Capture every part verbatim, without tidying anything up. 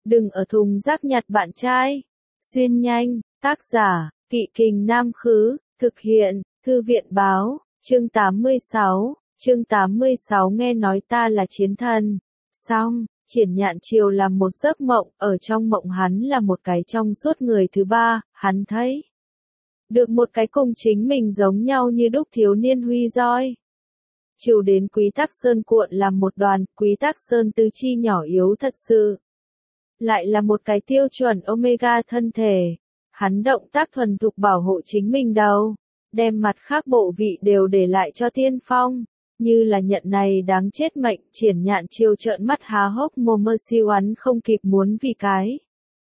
Đừng ở thùng rác nhặt bạn trai. Xuyên nhanh, tác giả, Kỵ Kình Nam Khứ, thực hiện, Thư viện Báo, chương tám mươi sáu, chương tám mươi sáu nghe nói ta là chiến thần. Xong, Triển Nhạn Chiều làm một giấc mộng, ở trong mộng hắn là một cái trong suốt người thứ ba, hắn thấy được một cái cùng chính mình giống nhau như đúc thiếu niên huy roi. Chiều đến Quý Tắc Sơn cuộn làm một đoàn, Quý Tắc Sơn tứ chi nhỏ yếu thật sự. Lại là một cái tiêu chuẩn Omega thân thể. Hắn động tác thuần thục bảo hộ chính mình đâu, đem mặt khác bộ vị đều để lại cho Tiên Phong. Như là nhận này đáng chết mệnh, Triển Nhạn Chiêu trợn mắt há hốc mồm mơ siêu hắn không kịp muốn vì cái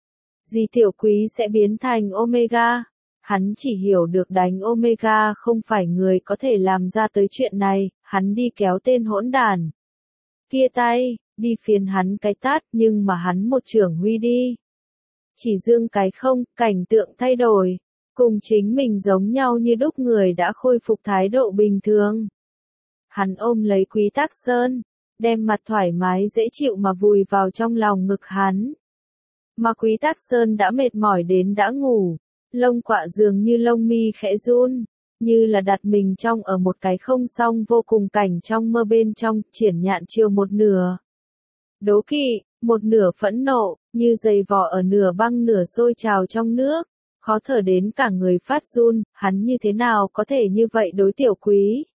gì tiểu quý sẽ biến thành Omega. Hắn chỉ hiểu được đánh Omega không phải người có thể làm ra tới chuyện này, hắn đi kéo tên hỗn đàn kia tay, đi phiền hắn cái tát, nhưng mà hắn một trưởng huy đi. Chỉ dương cái không, cảnh tượng thay đổi, cùng chính mình giống nhau như đúc người đã khôi phục thái độ bình thường. Hắn ôm lấy Quý Tắc Sơn, đem mặt thoải mái dễ chịu mà vùi vào trong lòng ngực hắn. Mà Quý Tắc Sơn đã mệt mỏi đến đã ngủ, lông quạ dường như lông mi khẽ run, như là đặt mình trong ở một cái không song vô cùng cảnh trong mơ bên trong. Triển Nhạn Chiêu một nửa đố kỵ, một nửa phẫn nộ, như giày vò ở nửa băng nửa sôi trào trong nước, khó thở đến cả người phát run, hắn như thế nào có thể như vậy đối tiểu quý.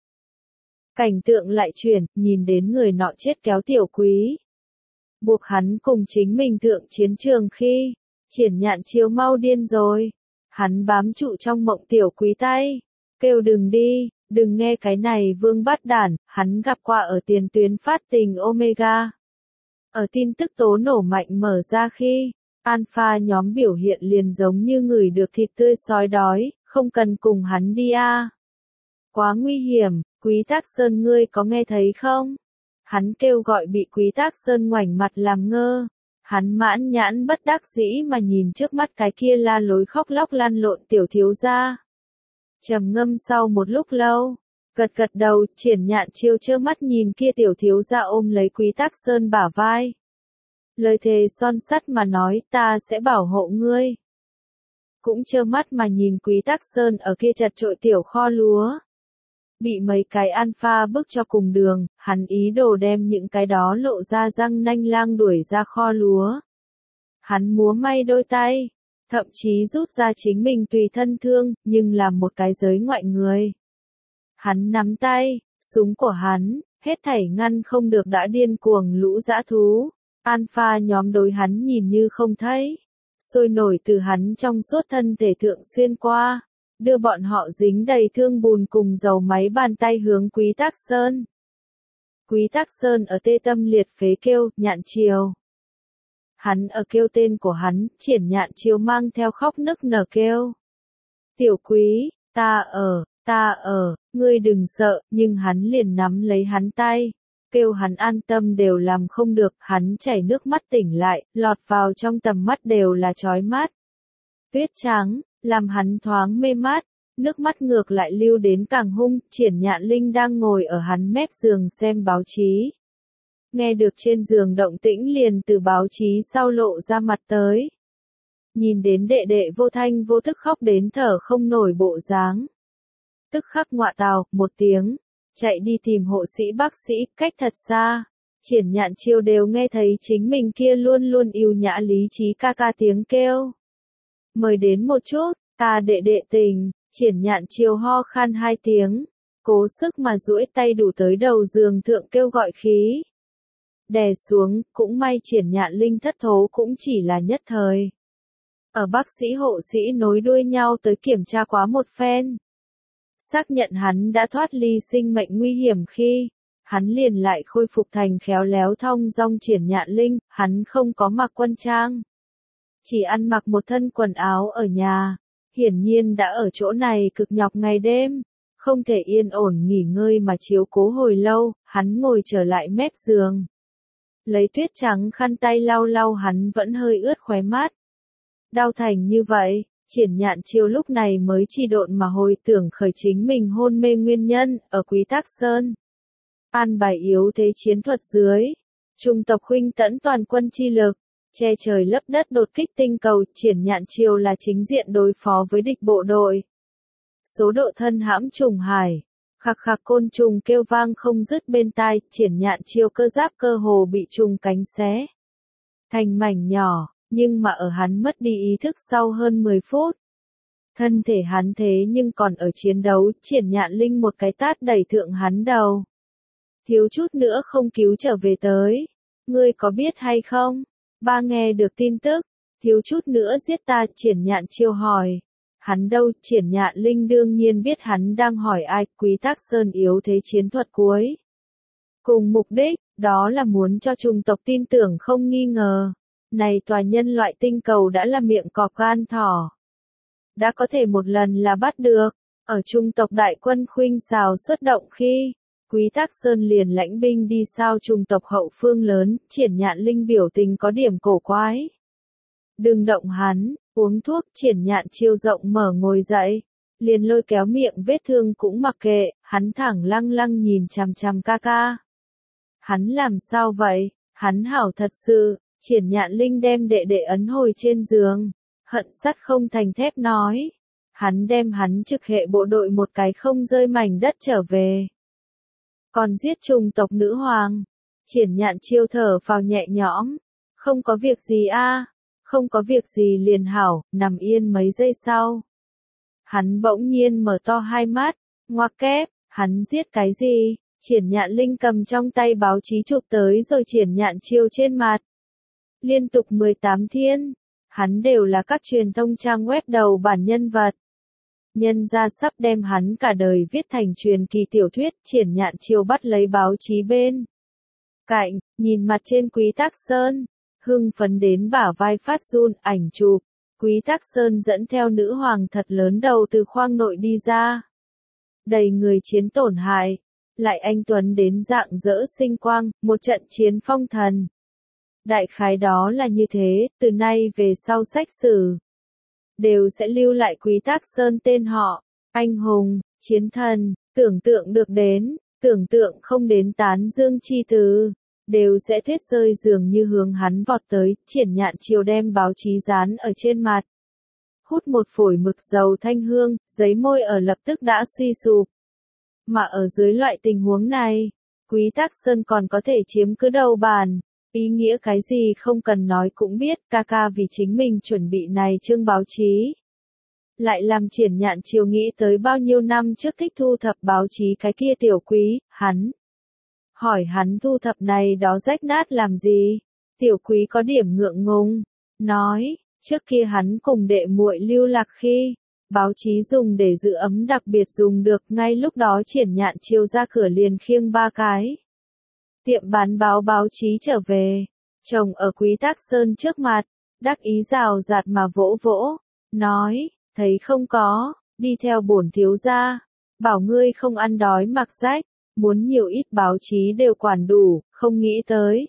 Cảnh tượng lại chuyển, nhìn đến người nọ chết kéo tiểu quý, buộc hắn cùng chính mình thượng chiến trường khi, Triển Nhạn Chiêu mau điên rồi. Hắn bám trụ trong mộng tiểu quý tay, kêu đừng đi, đừng nghe cái này vương bắt đản, hắn gặp qua ở tiền tuyến phát tình Omega. Ở tin tức tố nổ mạnh mở ra khi, Alpha nhóm biểu hiện liền giống như người được thịt tươi sói đói, không cần cùng hắn đi a. À. Quá nguy hiểm, Quý Tắc Sơn ngươi có nghe thấy không? Hắn kêu gọi bị Quý Tắc Sơn ngoảnh mặt làm ngơ. Hắn mãn nhãn bất đắc dĩ mà nhìn trước mắt cái kia la lối khóc lóc lăn lộn tiểu thiếu gia. Trầm ngâm sau một lúc lâu, gật gật đầu, Triển Nhạn Chiêu trơ mắt nhìn kia tiểu thiếu gia ôm lấy Quý Tắc Sơn bả vai. Lời thề son sắt mà nói, ta sẽ bảo hộ ngươi. Cũng trơ mắt mà nhìn Quý Tắc Sơn ở kia chật trội tiểu kho lúa. Bị mấy cái alpha bức cho cùng đường, hắn ý đồ đem những cái đó lộ ra răng nanh lang đuổi ra kho lúa. Hắn múa may đôi tay, thậm chí rút ra chính mình tùy thân thương, nhưng làm một cái giới ngoại người. Hắn nắm tay, súng của hắn, hết thảy ngăn không được đã điên cuồng lũ dã thú. Alpha nhóm đối hắn nhìn như không thấy, sôi nổi từ hắn trong suốt thân thể thượng xuyên qua, đưa bọn họ dính đầy thương bùn cùng dầu máy bàn tay hướng Quý Tắc Sơn. Quý Tắc Sơn ở tê tâm liệt phế kêu, Nhạn Chiều. Hắn ở kêu tên của hắn, Triển Nhạn Chiêu mang theo khóc nức nở kêu. Tiểu Quý, ta ở, ta ở, ngươi đừng sợ, nhưng hắn liền nắm lấy hắn tay, kêu hắn an tâm đều làm không được, hắn chảy nước mắt tỉnh lại, lọt vào trong tầm mắt đều là chói mắt. Tuyết trắng, làm hắn thoáng mê mát, nước mắt ngược lại lưu đến càng hung. Triển Nhạn Linh đang ngồi ở hắn mép giường xem báo chí. Nghe được trên giường động tĩnh liền từ báo chí sau lộ ra mặt tới. Nhìn đến đệ đệ vô thanh vô thức khóc đến thở không nổi bộ dáng. Tức khắc ngọa tào, một tiếng, chạy đi tìm hộ sĩ bác sĩ, cách thật xa. Triển Nhạn Chiêu đều nghe thấy chính mình kia luôn luôn yêu nhã lý trí ca ca tiếng kêu. Mời đến một chút, ta đệ đệ tình. Triển Nhạn Chiêu ho khan hai tiếng, cố sức mà duỗi tay đủ tới đầu giường thượng kêu gọi khí. Đè xuống, cũng may Triển Nhạn Linh thất thố cũng chỉ là nhất thời. Ở bác sĩ hộ sĩ nối đuôi nhau tới kiểm tra quá một phen. Xác nhận hắn đã thoát ly sinh mệnh nguy hiểm khi, hắn liền lại khôi phục thành khéo léo thong dong Triển Nhạn Linh, hắn không có mặc quân trang. Chỉ ăn mặc một thân quần áo ở nhà, hiển nhiên đã ở chỗ này cực nhọc ngày đêm, không thể yên ổn nghỉ ngơi mà chiếu cố hồi lâu, hắn ngồi trở lại mép giường. Lấy tuyết trắng khăn tay lau lau hắn vẫn hơi ướt khóe mắt. Đau thành như vậy, Triển Nhạn Chiêu lúc này mới chi độn mà hồi tưởng khởi chính mình hôn mê nguyên nhân, ở Quý Tắc Sơn. An bài yếu thế chiến thuật dưới, trung tộc huynh tẫn toàn quân chi lực, che trời lấp đất đột kích tinh cầu. Triển Nhạn Chiêu là chính diện đối phó với địch bộ đội. Số độ thân hãm trùng hải. Khạc khạc côn trùng kêu vang không dứt bên tai. Triển Nhạn Chiêu cơ giáp cơ hồ bị trùng cánh xé thành mảnh nhỏ, nhưng mà ở hắn mất đi ý thức sau hơn mười phút. Thân thể hắn thế nhưng còn ở chiến đấu. Triển Nhạn Linh một cái tát đẩy thượng hắn đầu. Thiếu chút nữa không cứu trở về tới. Ngươi có biết hay không? Ba nghe được tin tức. Thiếu chút nữa giết ta. Triển Nhạn Chiêu hỏi. Hắn đâu? Triển Nhạn Linh đương nhiên biết hắn đang hỏi ai. Quý Tắc Sơn yếu thế chiến thuật cuối cùng mục đích, đó là muốn cho chủng tộc tin tưởng không nghi ngờ. Này tòa nhân loại tinh cầu đã là miệng cọp gan thỏ. Đã có thể một lần là bắt được. Ở chủng tộc đại quân khuynh xào xuất động khi Quý Tắc Sơn liền lãnh binh đi sao chủng tộc hậu phương lớn. Triển Nhạn Linh biểu tình có điểm cổ quái. Đừng động hắn, uống thuốc. Triển Nhạn Chiêu rộng mở ngồi dậy, liền lôi kéo miệng vết thương cũng mặc kệ, hắn thẳng lăng lăng nhìn chằm chằm ca ca. Hắn làm sao vậy? Hắn hảo thật sự. Triển Nhạn Linh đem đệ đệ ấn hồi trên giường, hận sắt không thành thép nói. Hắn đem hắn trực hệ bộ đội một cái không rơi mảnh đất trở về. Còn giết chủng tộc nữ hoàng. Triển Nhạn Chiêu thở phào nhẹ nhõm. Không có việc gì a, không có việc gì liền hảo. Nằm yên mấy giây sau, hắn bỗng nhiên mở to hai mắt. Ngoặc kép, hắn giết cái gì? Triển Nhạn Linh cầm trong tay báo chí chụp tới rồi Triển Nhạn Chiêu trên mặt. Liên tục mười tám thiên, hắn đều là các truyền thông trang web đầu bản nhân vật. Nhân gia sắp đem hắn cả đời viết thành truyền kỳ tiểu thuyết. Triển Nhạn Chiêu bắt lấy báo chí bên cạnh, nhìn mặt trên Quý Tắc Sơn, hưng phấn đến bả vai phát run. Ảnh chụp, Quý Tắc Sơn dẫn theo nữ hoàng thật lớn đầu từ khoang nội đi ra. Đầy người chiến tổn hại, lại anh tuấn đến dạng dỡ sinh quang, một trận chiến phong thần. Đại khái đó là như thế, từ nay về sau sách sử đều sẽ lưu lại Quý Tắc Sơn tên họ. Anh hùng, chiến thần, tưởng tượng được đến, tưởng tượng không đến tán dương chi từ, đều sẽ thét rơi dường như hướng hắn vọt tới. Triển Nhạn Chiêu đem báo chí dán ở trên mặt, hút một phổi mực dầu thanh hương, giấy môi ở lập tức đã suy sụp. Mà ở dưới loại tình huống này, Quý Tắc Sơn còn có thể chiếm cứ đầu bàn. Ý nghĩa cái gì không cần nói cũng biết. Ca ca vì chính mình chuẩn bị này chương báo chí, lại làm Triển Nhạn Chiêu nghĩ tới bao nhiêu năm trước thích thu thập báo chí cái kia tiểu Quý. Hắn hỏi hắn thu thập này đó rách nát làm gì. Tiểu Quý có điểm ngượng ngùng, nói, trước kia hắn cùng đệ muội lưu lạc khi, báo chí dùng để giữ ấm đặc biệt dùng được. Ngay lúc đó Triển Nhạn Chiêu ra cửa liền khiêng ba cái tiệm bán báo báo chí trở về, chồng ở Quý Tắc Sơn trước mặt, đắc ý rào rạt mà vỗ vỗ, nói, thấy không có, đi theo bổn thiếu gia, bảo ngươi không ăn đói mặc rách, muốn nhiều ít báo chí đều quản đủ, không nghĩ tới.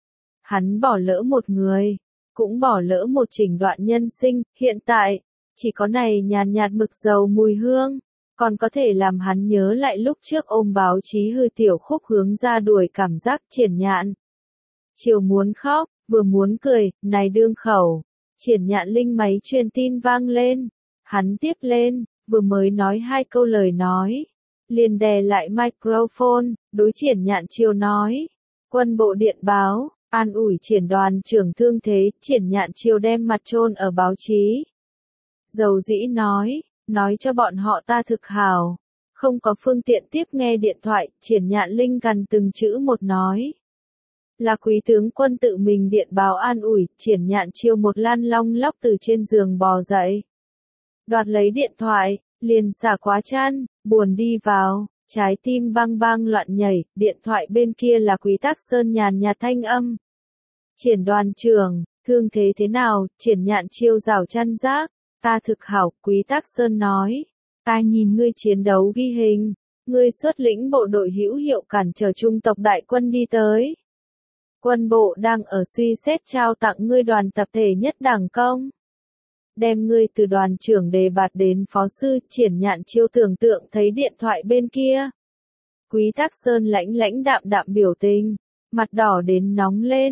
Hắn bỏ lỡ một người, cũng bỏ lỡ một chỉnh đoạn nhân sinh. Hiện tại, chỉ có này nhàn nhạt mực dầu mùi hương, còn có thể làm hắn nhớ lại lúc trước ôm báo chí hư tiểu khúc hướng ra đuổi cảm giác. Triển Nhạn Chiêu muốn khóc, vừa muốn cười, này đương khẩu. Triển Nhạn Linh máy truyền tin vang lên, hắn tiếp lên, vừa mới nói hai câu lời nói, liền đè lại microphone, đối Triển Nhạn Chiêu nói, quân bộ điện báo, an ủi Triển đoàn trưởng thương thế. Triển Nhạn Chiêu đem mặt chôn ở báo chí, dầu dĩ nói, nói cho bọn họ ta thực hảo, không có phương tiện tiếp nghe điện thoại. Triển Nhạn Linh gần từng chữ một nói, là quý tướng quân tự mình điện báo an ủi. Triển Nhạn Chiêu một lăn long lóc từ trên giường bò dậy, đoạt lấy điện thoại, liền xả quá chăn, buồn đi vào, trái tim bang bang loạn nhảy. Điện thoại bên kia là Quý Tắc Sơn nhàn nhạt thanh âm. Triển đoàn trưởng, thương thế thế nào? Triển Nhạn Chiêu rảo chăn rác, ta thực hảo. Quý Tắc Sơn nói, ta nhìn ngươi chiến đấu ghi hình, ngươi xuất lĩnh bộ đội hữu hiệu cản trở trung tộc đại quân đi tới. Quân bộ đang ở suy xét trao tặng ngươi đoàn tập thể nhất đẳng công, đem ngươi từ đoàn trưởng đề bạt đến phó sư. Triển Nhạn Chiêu tưởng tượng thấy điện thoại bên kia, Quý Tắc Sơn lãnh lãnh đạm đạm biểu tình, mặt đỏ đến nóng lên,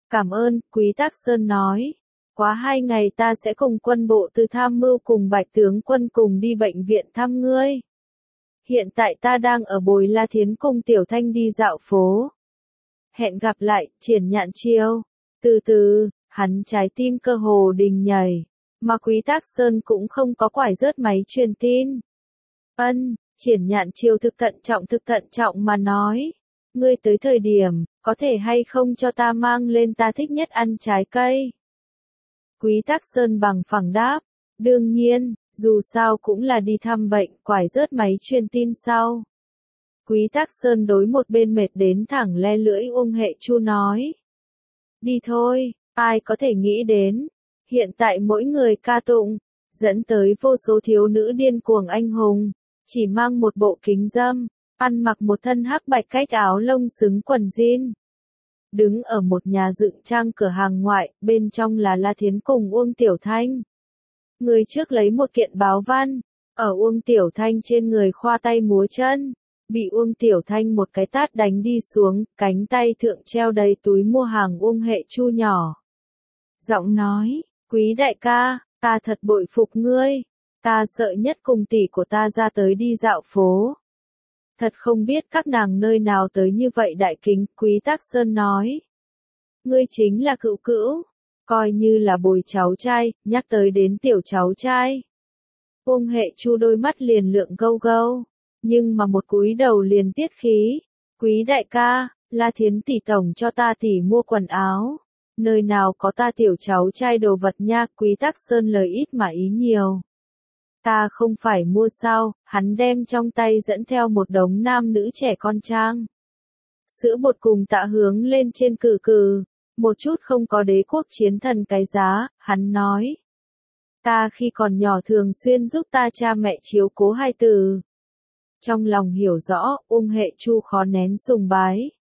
Cảm ơn, Quý Tắc Sơn nói. Quá hai ngày ta sẽ cùng quân bộ tư tham mưu cùng Bạch tướng quân cùng đi bệnh viện thăm ngươi. Hiện tại ta đang ở Bồi La Thiến cùng Tiểu Thanh đi dạo phố. Hẹn gặp lại, Triển Nhạn Chiêu. Từ từ, hắn trái tim cơ hồ đình nhảy, mà Quý Tắc Sơn cũng không có quải rớt máy truyền tin. Ân, Triển Nhạn Chiêu thực thận trọng thực thận trọng mà nói. Ngươi tới thời điểm, có thể hay không cho ta mang lên ta thích nhất ăn trái cây? Quý Tắc Sơn bằng phẳng đáp. Đương nhiên, dù sao cũng là đi thăm bệnh, quải rớt máy truyền tin sau. Quý Tắc Sơn đối một bên mệt đến thẳng le lưỡi Uông Hệ Chu nói. Đi thôi, ai có thể nghĩ đến. Hiện tại mỗi người ca tụng, dẫn tới vô số thiếu nữ điên cuồng anh hùng, chỉ mang một bộ kính dâm, ăn mặc một thân hắc bạch cách áo lông xứng quần jean. Đứng ở một nhà dựng trang cửa hàng ngoại, bên trong là La Thiến cùng Uông Tiểu Thanh. Người trước lấy một kiện báo văn, ở Uông Tiểu Thanh trên người khoa tay múa chân, bị Uông Tiểu Thanh một cái tát đánh đi xuống, cánh tay thượng treo đầy túi mua hàng Uông Hệ Chu nhỏ. Giọng nói, Quý đại ca, ta thật bội phục ngươi, ta sợ nhất cùng tỷ của ta ra tới đi dạo phố. Thật không biết các nàng nơi nào tới như vậy đại kính, Quý Tắc Sơn nói. Ngươi chính là cữu cữu, coi như là bồi cháu trai, nhắc tới đến tiểu cháu trai. Uông Hệ Chu đôi mắt liền lượng gâu gâu, nhưng mà một cúi đầu liền tiết khí. Quý đại ca, La Thiến tỷ tổng cho ta tỷ mua quần áo. Nơi nào có ta tiểu cháu trai đồ vật nha, Quý Tắc Sơn lời ít mà ý nhiều. Ta không phải mua sao, hắn đem trong tay dẫn theo một đống nam nữ trẻ con trang. Sữa bột cùng tạ hướng lên trên cừ cừ, một chút không có đế quốc chiến thần cái giá, hắn nói. Ta khi còn nhỏ thường xuyên giúp ta cha mẹ chiếu cố hai từ. Trong lòng hiểu rõ, Uông Hệ Chu khó nén sùng bái.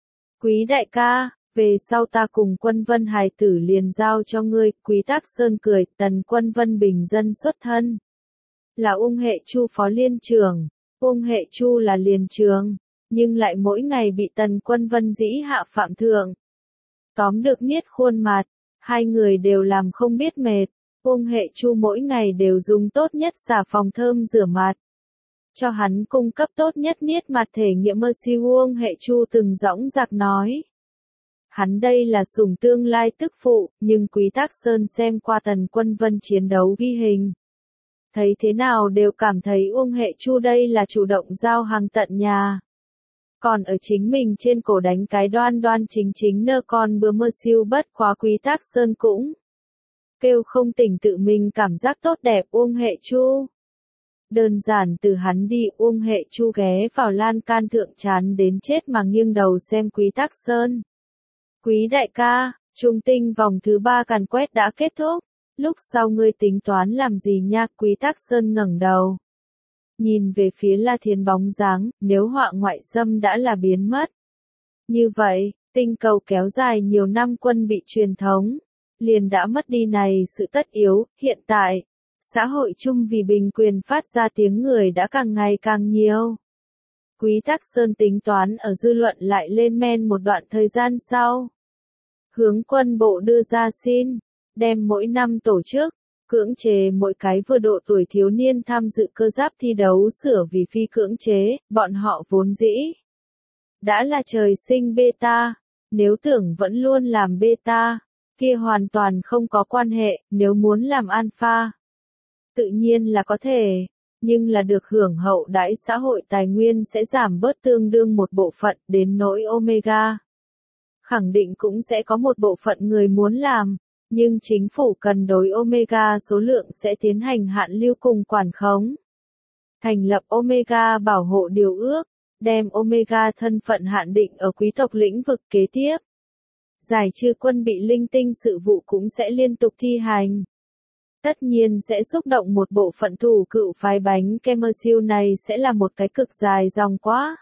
Quý đại ca, về sau ta cùng Quân Vân hài tử liền giao cho ngươi, Quý Tắc Sơn cười, Tần Quân Vân bình dân xuất thân. Là Uông Hệ Chu phó liên trưởng, Uông Hệ Chu là liền trường, nhưng lại mỗi ngày bị Tần Quân Vân dĩ hạ phạm thượng. Tóm được niết khuôn mặt, hai người đều làm không biết mệt, Uông Hệ Chu mỗi ngày đều dùng tốt nhất xà phòng thơm rửa mặt. Cho hắn cung cấp tốt nhất niết mặt thể nghiệm mơ si Uông Hệ Chu từng dõng dạc nói. Hắn đây là sủng tương lai tức phụ, nhưng Quý Tắc Sơn xem qua Tần Quân Vân chiến đấu ghi hình. Thấy thế nào đều cảm thấy Uông Hệ Chu đây là chủ động giao hàng tận nhà. Còn ở chính mình trên cổ đánh cái đoan đoan chính chính nơ con bướm mơ siêu bất quá Quý Tắc Sơn cũng. Kêu không tỉnh tự mình cảm giác tốt đẹp Uông Hệ Chu. Đơn giản từ hắn đi Uông Hệ Chu ghé vào lan can thượng chán đến chết mà nghiêng đầu xem Quý Tắc Sơn. Quý đại ca, trung tinh vòng thứ ba càn quét đã kết thúc. Lúc sau ngươi tính toán làm gì nha? Quý Tắc Sơn ngẩng đầu. Nhìn về phía La Thiến bóng dáng, nếu họa ngoại xâm đã là biến mất. Như vậy, tinh cầu kéo dài nhiều năm quân bị truyền thống, liền đã mất đi này sự tất yếu, hiện tại, xã hội chung vì bình quyền phát ra tiếng người đã càng ngày càng nhiều. Quý Tắc Sơn tính toán ở dư luận lại lên men một đoạn thời gian sau. Hướng quân bộ đưa ra xin, đem mỗi năm tổ chức, cưỡng chế mỗi cái vừa độ tuổi thiếu niên tham dự cơ giáp thi đấu sửa vì phi cưỡng chế, bọn họ vốn dĩ. Đã là trời sinh beta, nếu tưởng vẫn luôn làm beta, kia hoàn toàn không có quan hệ, nếu muốn làm alpha. Tự nhiên là có thể, nhưng là được hưởng hậu đãi xã hội tài nguyên sẽ giảm bớt tương đương một bộ phận đến nỗi omega. Khẳng định cũng sẽ có một bộ phận người muốn làm, nhưng chính phủ cần đối omega số lượng sẽ tiến hành hạn lưu cùng quản khống. Thành lập omega bảo hộ điều ước, đem omega thân phận hạn định ở quý tộc lĩnh vực kế tiếp. Giải trừ quân bị linh tinh sự vụ cũng sẽ liên tục thi hành. Tất nhiên sẽ xúc động một bộ phận thủ cựu phái bánh kem siêu này sẽ là một cái cực dài dòng quá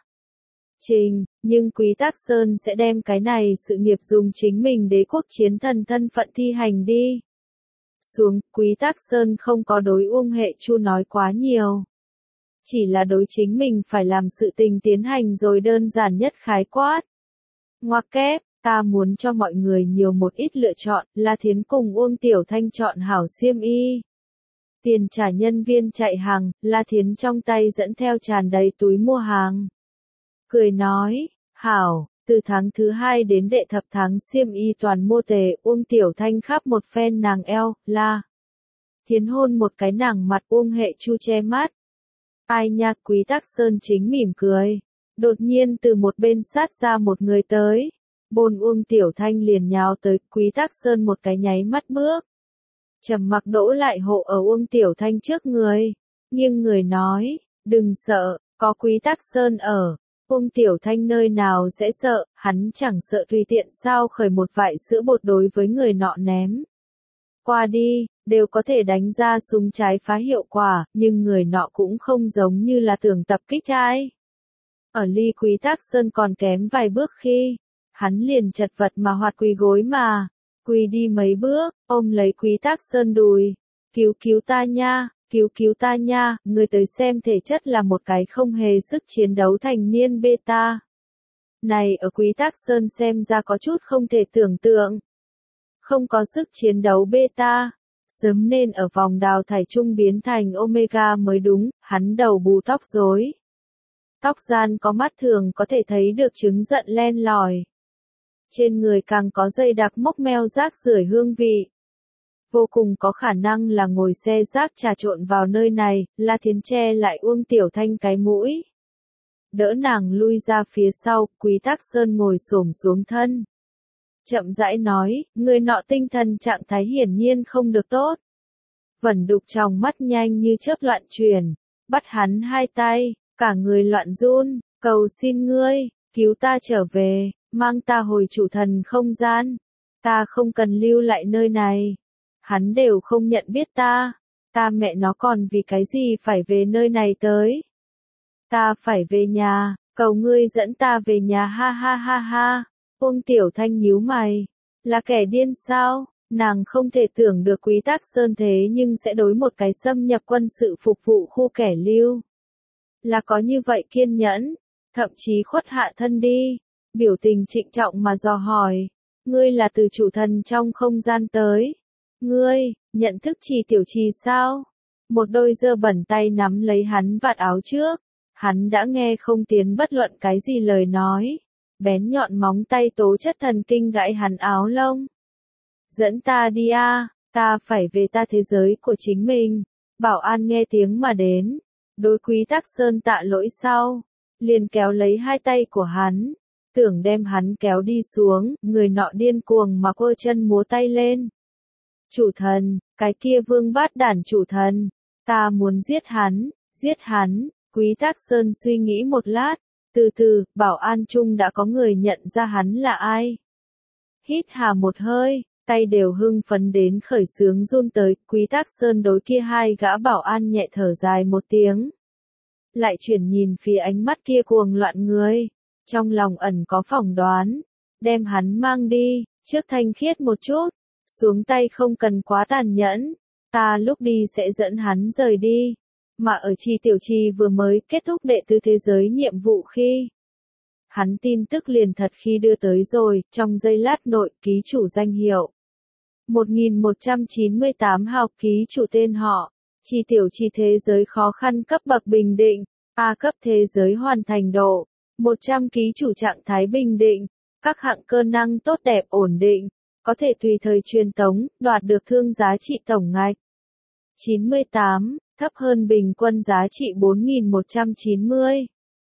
trình, nhưng Quý Tắc Sơn sẽ đem cái này sự nghiệp dùng chính mình đế quốc chiến thần thân phận thi hành đi. Xuống, Quý Tắc Sơn không có đối Uông Hệ Chu nói quá nhiều. Chỉ là đối chính mình phải làm sự tình tiến hành rồi đơn giản nhất khái quát. Ngoặc kép, Ta muốn cho mọi người nhiều một ít lựa chọn, La Thiến cùng Uông Tiểu Thanh chọn hảo xiêm y. Tiền trả nhân viên chạy hàng, La Thiến trong tay dẫn theo tràn đầy túi mua hàng. Cười nói, hảo, từ tháng thứ hai đến đệ thập tháng xiêm y toàn mua tề, Uông Tiểu Thanh khắp một phen nàng eo, La Thiến hôn một cái nàng mặt Uông Hệ Chu che mắt. Ai nha, Quý Tắc Sơn chính mỉm cười. Đột nhiên từ một bên sát ra một người tới. Bôn Uông Tiểu Thanh liền nhào tới, Quý Tắc Sơn một cái nháy mắt bước. Trầm mặc đỗ lại hộ ở Uông Tiểu Thanh trước người. Nghiêng người nói, đừng sợ, có Quý Tắc Sơn ở. Uông Tiểu Thanh nơi nào sẽ sợ, hắn chẳng sợ tùy tiện sao khởi một vại sữa bột đối với người nọ ném. Qua đi, đều có thể đánh ra súng trái phá hiệu quả, nhưng người nọ cũng không giống như là tưởng tập kích ai. Ở ly Quý Tắc Sơn còn kém vài bước khi, hắn liền chật vật mà hoạt quỳ gối mà, quỳ đi mấy bước, ôm lấy Quý Tắc Sơn đùi, cứu cứu ta nha, cứu cứu ta nha, người tới xem thể chất là một cái không hề sức chiến đấu thành niên beta. Này ở Quý Tắc Sơn xem ra có chút không thể tưởng tượng. Không có sức chiến đấu beta, sớm nên ở vòng đào thải trung biến thành omega mới đúng, hắn đầu bù tóc rối. Tóc gian có mắt thường có thể thấy được chứng giận len lỏi. Trên người càng có dây đặc mốc meo rác rưởi hương vị. Vô cùng có khả năng là ngồi xe rác trà trộn vào nơi này, La Thiến che lại Uông Tiểu Thanh cái mũi. Đỡ nàng lui ra phía sau, Quý Tắc Sơn ngồi xổm xuống thân. Chậm rãi nói, người nọ tinh thần trạng thái hiển nhiên không được tốt. Vẩn đục trong mắt nhanh như chớp loạn chuyển, bắt hắn hai tay, cả người loạn run, cầu xin ngươi, cứu ta trở về, mang ta hồi chủ thần không gian. Ta không cần lưu lại nơi này. Hắn đều không nhận biết ta. Ta mẹ nó còn vì cái gì phải về nơi này tới. Ta phải về nhà, cầu ngươi dẫn ta về nhà ha ha ha ha. Uông Tiểu Thanh nhíu mày. Là kẻ điên sao? Nàng không thể tưởng được Quý Tắc Sơn thế nhưng sẽ đối một cái xâm nhập quân sự phục vụ khu kẻ lưu. Là có như vậy kiên nhẫn, thậm chí khuất hạ thân đi. Biểu tình trịnh trọng mà dò hỏi. Ngươi là từ chủ thần trong không gian tới. Ngươi, nhận thức Trì Tiểu Trì sao? Một đôi giơ bẩn tay nắm lấy hắn vạt áo trước. Hắn đã nghe không tiến bất luận cái gì lời nói. Bén nhọn móng tay tố chất thần kinh gãy hắn áo lông. Dẫn ta đi a, ta phải về ta thế giới của chính mình. Bảo an nghe tiếng mà đến. Đối Quý Tắc Sơn tạ lỗi sau. Liền kéo lấy hai tay của hắn. Tưởng đem hắn kéo đi xuống, người nọ điên cuồng mà quơ chân múa tay lên. Chủ thần, cái kia vương bát đản chủ thần. Ta muốn giết hắn, giết hắn. Quý Tắc Sơn suy nghĩ một lát. Từ từ, bảo an chung đã có người nhận ra hắn là ai. Hít hà một hơi, tay đều hưng phấn đến khởi sướng run tới. Quý Tắc Sơn đối kia hai gã bảo an nhẹ thở dài một tiếng. Lại chuyển nhìn phía ánh mắt kia cuồng loạn người. Trong lòng ẩn có phỏng đoán. Đem hắn mang đi, trước thanh khiết một chút. Xuống tay không cần quá tàn nhẫn. Ta lúc đi sẽ dẫn hắn rời đi. Mà ở Trì Tiểu Trì vừa mới kết thúc đệ tứ thế giới nhiệm vụ khi. Hắn tin tức liền thật khi đưa tới rồi, trong giây lát nội ký chủ danh hiệu. một nghìn một trăm chín mươi tám hào ký chủ tên họ. Trì Tiểu Trì thế giới khó khăn cấp bậc bình định. A cấp thế giới hoàn thành độ. một trăm ký chủ trạng thái bình định. Các hạng cơ năng tốt đẹp ổn định. Có thể tùy thời truyền tống, đoạt được thương giá trị tổng ngạch. chín mươi tám, thấp hơn bình quân giá trị bốn nghìn một trăm chín mươi.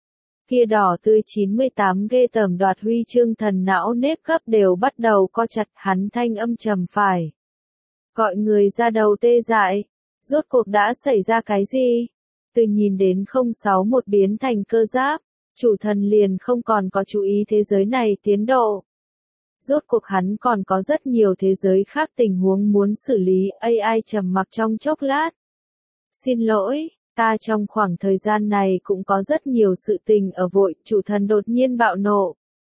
Kia đỏ tươi chín mươi tám ghê tởm đoạt huy chương thần não nếp gấp đều bắt đầu co chặt, hắn thanh âm trầm phải. Gọi người ra đầu tê dại. Rốt cuộc đã xảy ra cái gì? Từ nhìn đến không sáu một biến thành cơ giáp, chủ thần liền không còn có chú ý thế giới này tiến độ. Rốt cuộc hắn còn có rất nhiều thế giới khác tình huống muốn xử lý, a i trầm mặc trong chốc lát. Xin lỗi, ta trong khoảng thời gian này cũng có rất nhiều sự tình ở vội, chủ thần đột nhiên bạo nộ.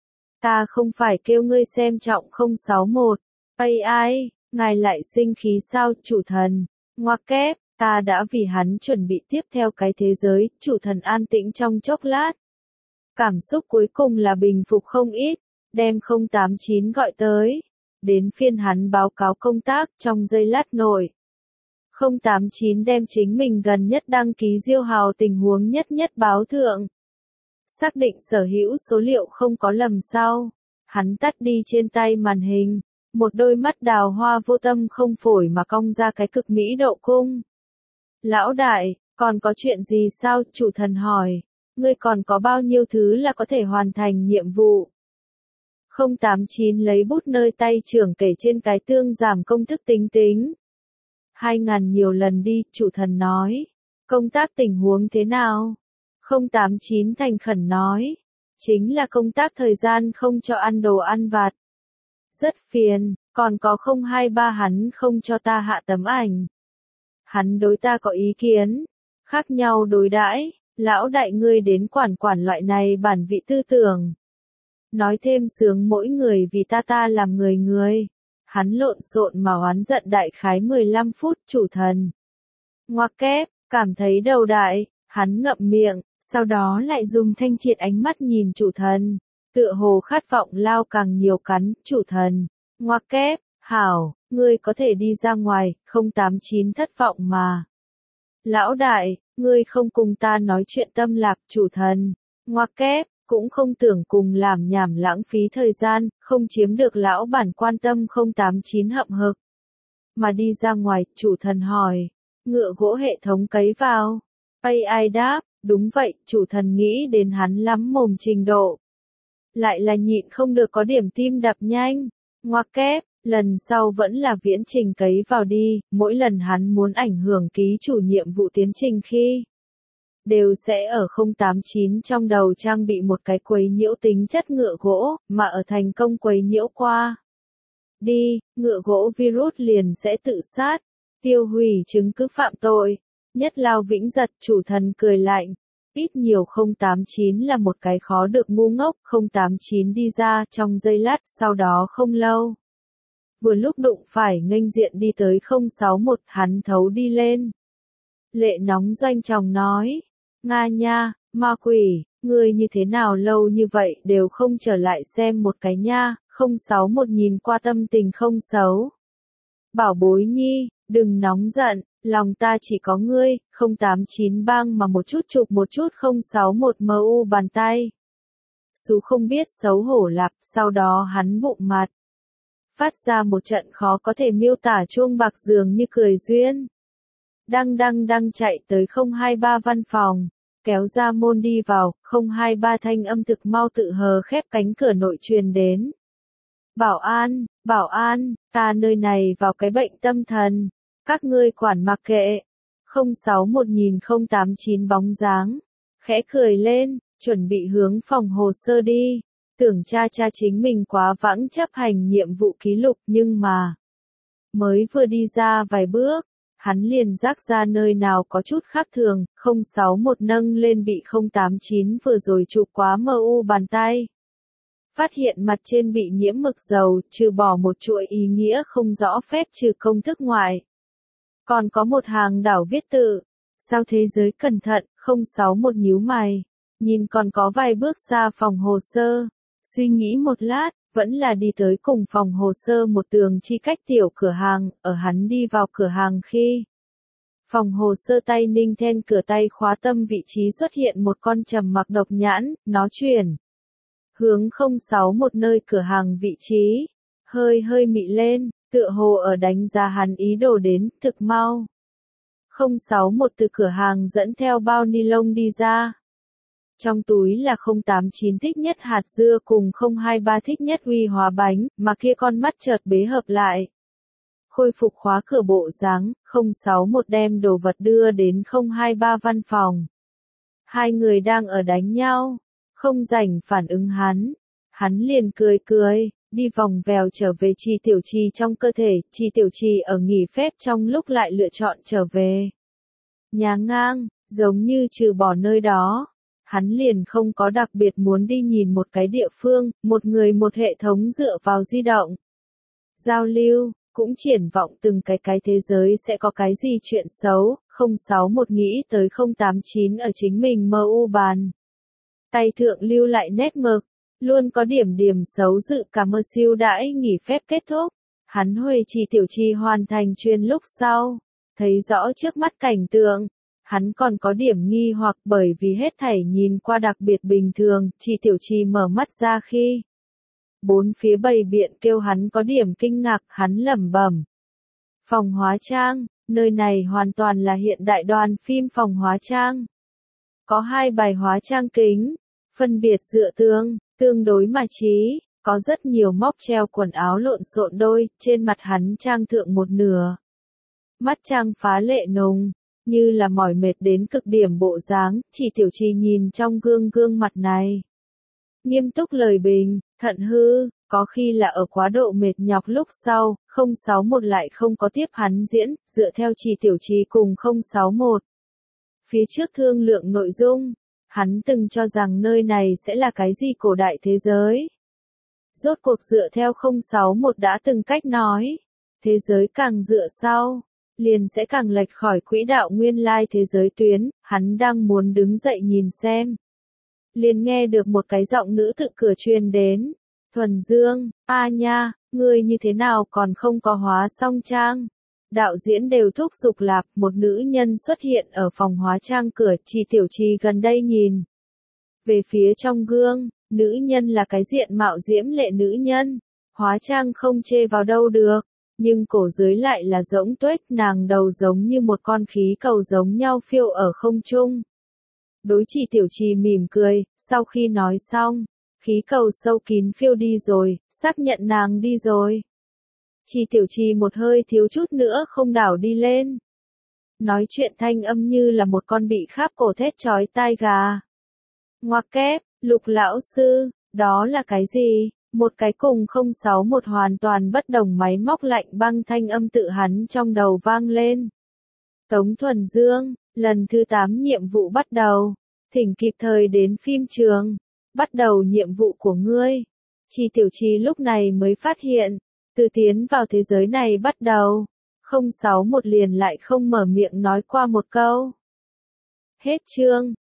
Ta không phải kêu ngươi xem trọng không sáu một, a i, ngài lại sinh khí sao, chủ thần, ngoặc kép, ta đã vì hắn chuẩn bị tiếp theo cái thế giới, chủ thần an tĩnh trong chốc lát. Cảm xúc cuối cùng là bình phục không ít, đem không tám chín gọi tới. Đến phiên hắn báo cáo công tác, trong giây lát nổi. không tám chín đem chính mình gần nhất đăng ký diêu hào tình huống nhất nhất báo thượng. Xác định sở hữu số liệu không có lầm sau. Hắn tắt đi trên tay màn hình. Một đôi mắt đào hoa vô tâm không phổi mà cong ra cái cực mỹ độ cung. Lão đại, còn có chuyện gì sao? Chủ thần hỏi. Ngươi còn có bao nhiêu thứ là có thể hoàn thành nhiệm vụ? không tám chín lấy bút nơi tay trưởng kể trên cái tương giảm công thức tính tính. Hai ngàn nhiều lần đi, chủ thần nói. Công tác tình huống thế nào? không tám chín thành khẩn nói. Chính là công tác thời gian không cho ăn đồ ăn vặt. Rất phiền, còn có không hai ba hắn không cho ta hạ tấm ảnh. Hắn đối ta có ý kiến. Khác nhau đối đãi, lão đại ngươi đến quản quản loại này bản vị tư tưởng. Nói thêm sướng mỗi người vì ta ta làm người người. Hắn lộn xộn mà oán giận đại khái mười lăm phút, chủ thần. Ngoặc kép, cảm thấy đầu đại, hắn ngậm miệng, sau đó lại dùng thanh triệt ánh mắt nhìn chủ thần. Tựa hồ khát vọng lao càng nhiều cắn, chủ thần. Ngoặc kép, hảo, ngươi có thể đi ra ngoài, không tám chín thất vọng mà. Lão đại, ngươi không cùng ta nói chuyện tâm lạc, chủ thần. Ngoặc kép, cũng không tưởng cùng làm nhảm lãng phí thời gian, không chiếm được lão bản quan tâm không tám chín hậm hực. Mà đi ra ngoài, chủ thần hỏi. Ngựa gỗ hệ thống cấy vào. a i đáp, đúng vậy, chủ thần nghĩ đến hắn lắm mồm trình độ. Lại là nhịn không được có điểm tim đập nhanh. Ngoặc kép, lần sau vẫn là viễn trình cấy vào đi, mỗi lần hắn muốn ảnh hưởng ký chủ nhiệm vụ tiến trình khi. Đều sẽ ở không tám chín trong đầu trang bị một cái quấy nhiễu tính chất ngựa gỗ, mà ở thành công quấy nhiễu qua. Đi, ngựa gỗ virus liền sẽ tự sát, tiêu hủy chứng cứ phạm tội. Nhất lao vĩnh giật, chủ thần cười lạnh. Ít nhiều không tám chín là một cái khó được ngu ngốc, không tám chín đi ra trong giây lát, sau đó không lâu. Vừa lúc đụng phải nghênh diện đi tới không sáu một, hắn thấu đi lên. Lệ nóng doanh tròng nói. Nga nha, ma quỷ, ngươi như thế nào lâu như vậy đều không trở lại xem một cái nha, không sáu một nhìn qua tâm tình không xấu. Bảo bối nhi, đừng nóng giận, lòng ta chỉ có ngươi, không tám chín bang mà một chút chụp một chút không sáu một mu bàn tay. Sú không biết xấu hổ lạp, sau đó hắn bụng mặt. Phát ra một trận khó có thể miêu tả chuông bạc dường như cười duyên. Đăng đăng đăng chạy tới không hai ba văn phòng. Kéo ra môn đi vào, không hai ba thanh âm thực mau tự hờ khép cánh cửa nội truyền đến. Bảo an, bảo an, ta nơi này vào cái bệnh tâm thần. Các ngươi quản mặc kệ. không sáu một nhìn không tám chín bóng dáng. Khẽ cười lên, chuẩn bị hướng phòng hồ sơ đi. Tưởng cha cha chính mình quá vãng chấp hành nhiệm vụ ký lục nhưng mà. Mới vừa đi ra vài bước. Hắn liền rắc ra nơi nào có chút khác thường, không sáu một nâng lên bị không tám chín vừa rồi chụp quá mu bàn tay. Phát hiện mặt trên bị nhiễm mực dầu, trừ bỏ một chuỗi ý nghĩa không rõ phép trừ công thức ngoại. Còn có một hàng đảo viết tự. Sao thế giới cẩn thận, không sáu một nhíu mày. Nhìn còn có vài bước ra phòng hồ sơ. Suy nghĩ một lát. Vẫn là đi tới cùng phòng hồ sơ một tường chi cách tiểu cửa hàng, ở hắn đi vào cửa hàng khi. Phòng hồ sơ tay ninh then cửa tay khóa tâm vị trí xuất hiện một con trầm mặc độc nhãn, nó chuyển. Hướng không sáu một nơi cửa hàng vị trí, hơi hơi mị lên, tựa hồ ở đánh giá hắn ý đồ đến, thực mau. không sáu một từ cửa hàng dẫn theo bao ni lông đi ra. Trong túi là không tám chín thích nhất hạt dưa cùng không hai ba thích nhất uy hóa bánh, mà kia con mắt chợt bế hợp lại. Khôi phục khóa cửa bộ dáng, không sáu một đem đồ vật đưa đến không hai ba văn phòng. Hai người đang ở đánh nhau, không rảnh phản ứng hắn. Hắn liền cười cười, đi vòng vèo trở về Trì Tiểu Trì trong cơ thể, Trì Tiểu Trì ở nghỉ phép trong lúc lại lựa chọn trở về. Nhà ngang, giống như trừ bỏ nơi đó. Hắn liền không có đặc biệt muốn đi nhìn một cái địa phương, một người một hệ thống dựa vào di động. Giao lưu, cũng triển vọng từng cái cái thế giới sẽ có cái gì chuyện xấu, không sáu một nghĩ tới không tám chín ở chính mình mu bàn. Tay thượng lưu lại nét mực, Luôn có điểm điểm xấu dự cả mơ siêu đãi nghỉ phép kết thúc. Hắn huề Trì Tiểu Trì hoàn thành chuyên lúc sau. Thấy rõ trước mắt cảnh tượng. Hắn còn có điểm nghi hoặc bởi vì hết thảy nhìn qua đặc biệt bình thường. Trì Tiểu Trì mở mắt ra khi bốn phía bày biện kêu hắn có điểm kinh ngạc. Hắn lẩm bẩm. Phòng hóa trang. Nơi này hoàn toàn là hiện đại đoàn phim phòng hóa trang. Có hai bài hóa trang kính. Phân biệt dựa tương, tương đối mà trí. Có rất nhiều móc treo quần áo lộn xộn đôi, trên mặt hắn trang thượng một nửa. Mắt trang phá lệ nồng, như là mỏi mệt đến cực điểm bộ dáng, Chỉ Tiểu Trì nhìn trong gương gương mặt này. Nghiêm túc lời bình, thận hư, có khi là ở quá độ mệt nhọc lúc sau, không sáu một lại không có tiếp hắn diễn, dựa theo Chỉ Tiểu Trì cùng không sáu một. Phía trước thương lượng nội dung, hắn từng cho rằng nơi này sẽ là cái gì cổ đại thế giới. Rốt cuộc dựa theo không sáu một đã từng cách nói, thế giới càng dựa sau, liền sẽ càng lệch khỏi quỹ đạo nguyên lai thế giới tuyến, hắn đang muốn đứng dậy nhìn xem. Liền nghe được một cái giọng nữ tự cửa truyền đến, Thuần Dương, a nha, ngươi như thế nào còn không có hóa xong trang. Đạo diễn đều thúc giục lạp, một nữ nhân xuất hiện ở phòng hóa trang cửa, Chỉ Tiểu Trì gần đây nhìn. Về phía trong gương, nữ nhân là cái diện mạo diễm lệ nữ nhân, hóa trang không chê vào đâu được, nhưng cổ dưới lại là rỗng tuếch, nàng đầu giống như một con khí cầu giống nhau phiêu ở không trung. Đối Chỉ Tiểu Trì mỉm cười, sau khi nói xong, khí cầu sâu kín phiêu đi rồi, xác nhận nàng đi rồi. Chỉ Tiểu Trì một hơi thiếu chút nữa không đảo đi lên. Nói chuyện thanh âm như là một con bị kháp cổ thét chói tai gà. Ngoặc kép, Lục lão sư, đó là cái gì? Một cái cùng không sáu một hoàn toàn bất đồng máy móc lạnh băng thanh âm tự hắn trong đầu vang lên. Tống Thuần Dương, lần thứ tám nhiệm vụ bắt đầu. Thỉnh kịp thời đến phim trường. Bắt đầu nhiệm vụ của ngươi. Chỉ Tiểu Trì lúc này mới phát hiện. Từ tiến vào thế giới này bắt đầu. không sáu một liền lại không mở miệng nói qua một câu. Hết chương.